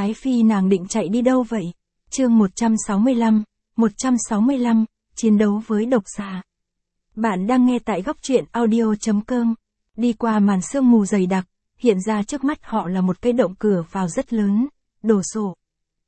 Ái Phi nàng định chạy đi đâu vậy? Chương 165, chiến đấu với độc xà. Bạn đang nghe tại góc truyện audio.com. Đi qua màn sương mù dày đặc, hiện ra trước mắt họ là một cái động cửa vào rất lớn, đổ sộ.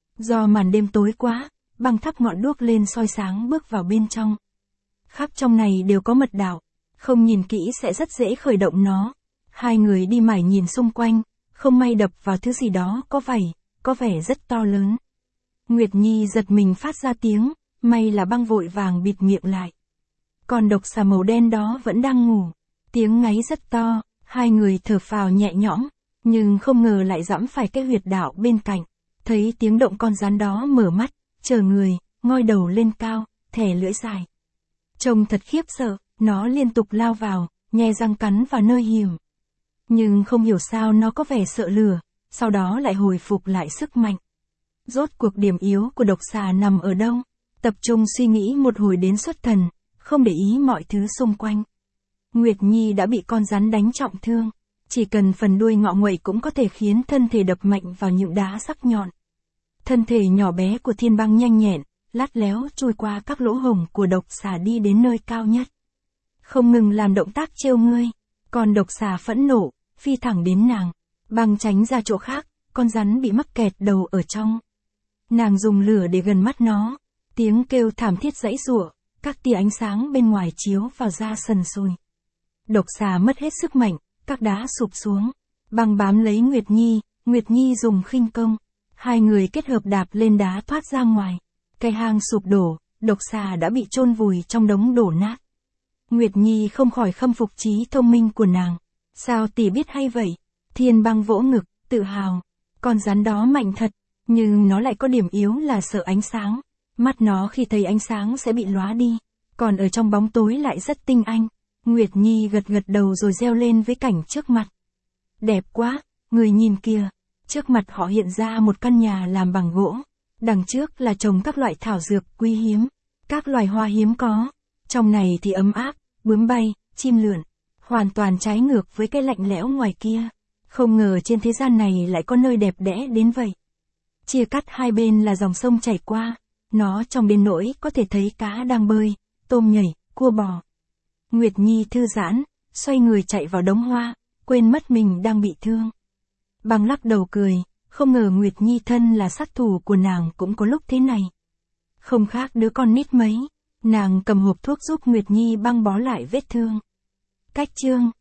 Do màn đêm tối quá, băng thắp ngọn đuốc lên soi sáng bước vào bên trong. Khắp trong này đều có mật đạo, không nhìn kỹ sẽ rất dễ khởi động nó. Hai người đi mải nhìn xung quanh, không may đập vào thứ gì đó có vảy, có vẻ rất to lớn. Nguyệt Nhi giật mình phát ra tiếng, may là băng vội vàng bịt miệng lại. Còn độc xà màu đen đó vẫn đang ngủ, tiếng ngáy rất to, hai người thở phào nhẹ nhõm, nhưng không ngờ lại giẫm phải cái huyệt đạo bên cạnh. Thấy tiếng động con rắn đó mở mắt, chờ người, ngoi đầu lên cao, thè lưỡi dài. Trông thật khiếp sợ, nó liên tục lao vào, nhe răng cắn vào nơi hiểm. Nhưng không hiểu sao nó có vẻ sợ lửa, sau đó lại hồi phục lại sức mạnh. Rốt cuộc điểm yếu của độc xà nằm ở đâu? Tập trung suy nghĩ một hồi đến xuất thần, không để ý mọi thứ xung quanh. Nguyệt Nhi đã bị con rắn đánh trọng thương, chỉ cần phần đuôi ngọ nguậy cũng có thể khiến thân thể đập mạnh vào những đá sắc nhọn. Thân thể nhỏ bé của Thiên Băng nhanh nhẹn, lát léo chui qua các lỗ hổng của độc xà đi đến nơi cao nhất. Không ngừng làm động tác trêu ngươi, còn độc xà phẫn nộ, phi thẳng đến nàng, băng tránh ra chỗ khác, con rắn bị mắc kẹt đầu ở trong. Nàng dùng lửa để gần mắt nó, tiếng kêu thảm thiết giãy giụa, các tia ánh sáng bên ngoài chiếu vào da sần sùi. Độc xà mất hết sức mạnh, các đá sụp xuống, băng bám lấy Nguyệt Nhi dùng khinh công, hai người kết hợp đạp lên đá thoát ra ngoài. Cây hang sụp đổ, độc xà đã bị chôn vùi trong đống đổ nát. Nguyệt Nhi không khỏi khâm phục trí thông minh của nàng. Sao tỷ biết hay vậy? Thiên Băng vỗ ngực, tự hào. Con rắn đó mạnh thật, nhưng nó lại có điểm yếu là sợ ánh sáng. Mắt nó khi thấy ánh sáng sẽ bị lóa đi, còn ở trong bóng tối lại rất tinh anh. Nguyệt Nhi gật gật đầu rồi reo lên với cảnh trước mặt. Đẹp quá, người nhìn kìa. Trước mặt họ hiện ra một căn nhà làm bằng gỗ. Đằng trước là trồng các loại thảo dược quý hiếm, các loài hoa hiếm có. Trong này thì ấm áp, bướm bay, chim lượn. Hoàn toàn trái ngược với cái lạnh lẽo ngoài kia. Không ngờ trên thế gian này lại có nơi đẹp đẽ đến vậy. Chia cắt hai bên là dòng sông chảy qua. Nó trong đến nỗi có thể thấy cá đang bơi, tôm nhảy, cua bò. Nguyệt Nhi thư giãn, xoay người chạy vào đống hoa, quên mất mình đang bị thương. Băng lắc đầu cười, không ngờ Nguyệt Nhi thân là sát thủ của nàng cũng có lúc thế này. Không khác đứa con nít mấy, nàng cầm hộp thuốc giúp Nguyệt Nhi băng bó lại vết thương. Cách chương